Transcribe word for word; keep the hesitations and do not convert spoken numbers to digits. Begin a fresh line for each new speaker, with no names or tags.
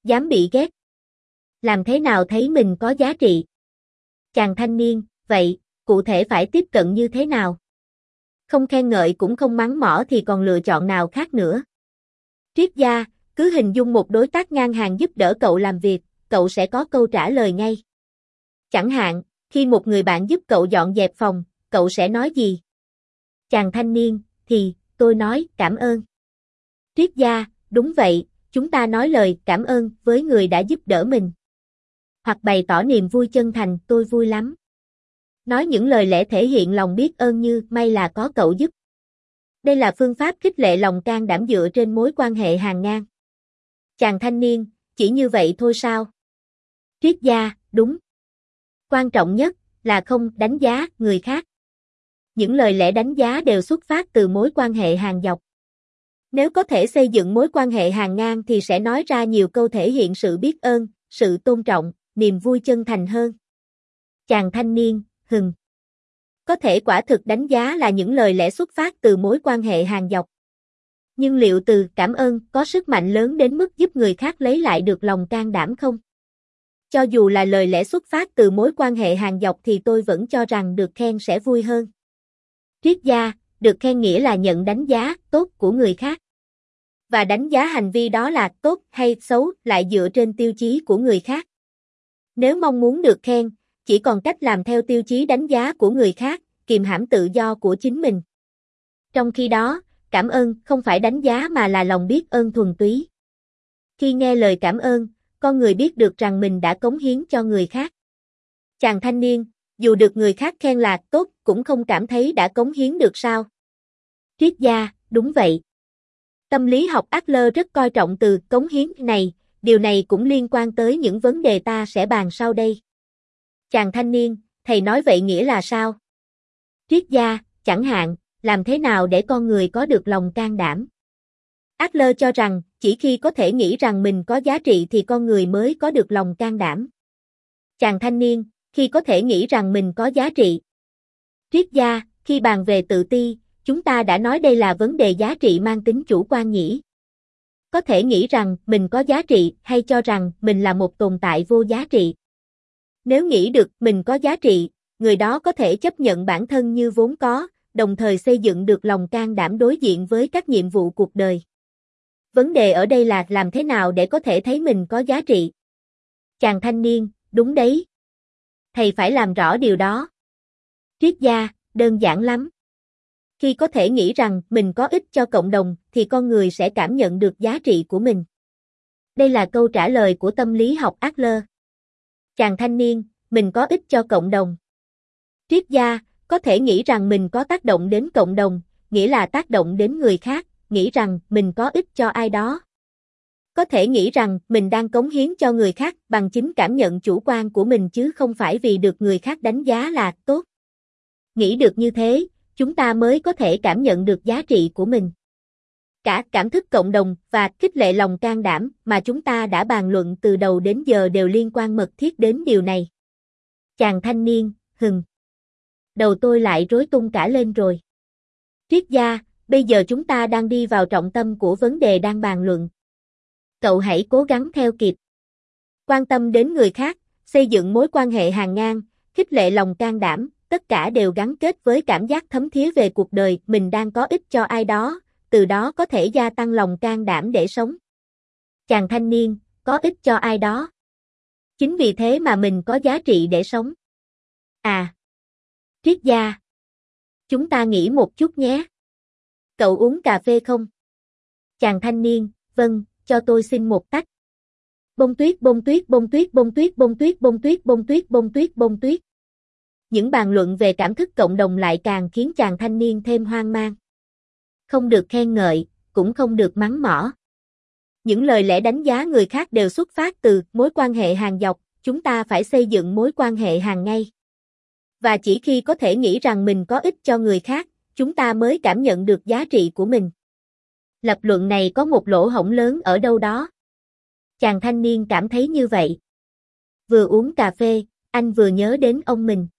Dám bị ghét. Làm thế nào thấy mình có giá trị? Chàng thanh niên, vậy, cụ thể phải tiếp cận như thế nào? Không khen ngợi cũng không mắng mỏ thì còn lựa chọn nào khác nữa. Triết gia, cứ hình dung một đối tác ngang hàng giúp đỡ cậu làm việc, cậu sẽ có câu trả lời ngay. Chẳng hạn, khi một người bạn giúp cậu dọn dẹp phòng, cậu sẽ nói gì? Chàng thanh niên, thì, tôi nói, cảm ơn. Triết gia, đúng vậy, chúng ta nói lời cảm ơn với người đã giúp đỡ mình. Hoặc bày tỏ niềm vui chân thành, tôi vui lắm. Nói những lời lẽ thể hiện lòng biết ơn như, may là có cậu giúp. Đây là phương pháp khích lệ lòng can đảm dựa trên mối quan hệ hàng ngang. Chàng thanh niên, chỉ như vậy thôi sao? Triết gia, đúng. Quan trọng nhất là không đánh giá người khác. Những lời lẽ đánh giá đều xuất phát từ mối quan hệ hàng dọc. Nếu có thể xây dựng mối quan hệ hàng ngang thì sẽ nói ra nhiều câu thể hiện sự biết ơn, sự tôn trọng, niềm vui chân thành hơn. Chàng thanh niên, hừm. Có thể quả thực đánh giá là những lời lẽ xuất phát từ mối quan hệ hàng dọc. Nhưng liệu từ cảm ơn có sức mạnh lớn đến mức giúp người khác lấy lại được lòng can đảm không? Cho dù là lời lẽ xuất phát từ mối quan hệ hàng dọc thì tôi vẫn cho rằng được khen sẽ vui hơn. Triết gia, được khen nghĩa là nhận đánh giá tốt của người khác. Và đánh giá hành vi đó là tốt hay xấu lại dựa trên tiêu chí của người khác. Nếu mong muốn được khen, chỉ còn cách làm theo tiêu chí đánh giá của người khác, kìm hãm tự do của chính mình. Trong khi đó, cảm ơn không phải đánh giá mà là lòng biết ơn thuần túy. Khi nghe lời cảm ơn, con người biết được rằng mình đã cống hiến cho người khác. Chàng thanh niên, dù được người khác khen là tốt cũng không cảm thấy đã cống hiến được sao? Triết gia, đúng vậy. Tâm lý học Adler rất coi trọng từ cống hiến này, điều này cũng liên quan tới những vấn đề ta sẽ bàn sau đây. Chàng thanh niên, thầy nói vậy nghĩa là sao? Triết gia, chẳng hạn, làm thế nào để con người có được lòng can đảm? Adler cho rằng, chỉ khi có thể nghĩ rằng mình có giá trị thì con người mới có được lòng can đảm. Chàng thanh niên, khi có thể nghĩ rằng mình có giá trị. Triết gia, khi bàn về tự ti, chúng ta đã nói đây là vấn đề giá trị mang tính chủ quan nhỉ? Có thể nghĩ rằng mình có giá trị hay cho rằng mình là một tồn tại vô giá trị. Nếu nghĩ được mình có giá trị, người đó có thể chấp nhận bản thân như vốn có, đồng thời xây dựng được lòng can đảm đối diện với các nhiệm vụ cuộc đời. Vấn đề ở đây là làm thế nào để có thể thấy mình có giá trị? Chàng thanh niên, đúng đấy. Thầy phải làm rõ điều đó. Triết gia, đơn giản lắm. Khi có thể nghĩ rằng mình có ích cho cộng đồng thì con người sẽ cảm nhận được giá trị của mình. Đây là câu trả lời của tâm lý học Adler. Chàng thanh niên, mình có ích cho cộng đồng. Triết gia, có thể nghĩ rằng mình có tác động đến cộng đồng, nghĩa là tác động đến người khác, nghĩ rằng mình có ích cho ai đó. Có thể nghĩ rằng mình đang cống hiến cho người khác bằng chính cảm nhận chủ quan của mình chứ không phải vì được người khác đánh giá là tốt. Nghĩ được như thế, chúng ta mới có thể cảm nhận được giá trị của mình. Cả cảm thức cộng đồng và khích lệ lòng can đảm mà chúng ta đã bàn luận từ đầu đến giờ đều liên quan mật thiết đến điều này. Chàng thanh niên, hừm. Đầu tôi lại rối tung cả lên rồi. Triết gia, bây giờ chúng ta đang đi vào trọng tâm của vấn đề đang bàn luận. Cậu hãy cố gắng theo kịp. Quan tâm đến người khác, xây dựng mối quan hệ hàng ngang, khích lệ lòng can đảm, tất cả đều gắn kết với cảm giác thấm thía về cuộc đời mình đang có ích cho ai đó, từ đó có thể gia tăng lòng can đảm để sống. Chàng thanh niên, có ích cho ai đó. Chính vì thế mà mình có giá trị để sống. À. Triết gia. Chúng ta nghĩ một chút nhé. Cậu uống cà phê không? Chàng thanh niên, vâng, cho tôi xin một tách. Bông tuyết bông tuyết bông tuyết bông tuyết bông tuyết bông tuyết bông tuyết bông tuyết bông tuyết. Những bàn luận về cảm thức cộng đồng lại càng khiến chàng thanh niên thêm hoang mang. Không được khen ngợi, cũng không được mắng mỏ. Những lời lẽ đánh giá người khác đều xuất phát từ mối quan hệ hàng dọc, chúng ta phải xây dựng mối quan hệ hàng ngay. Và chỉ khi có thể nghĩ rằng mình có ích cho người khác, chúng ta mới cảm nhận được giá trị của mình. Lập luận này có một lỗ hổng lớn ở đâu đó. Chàng thanh niên cảm thấy như vậy. Vừa uống cà phê, anh vừa nhớ đến ông mình.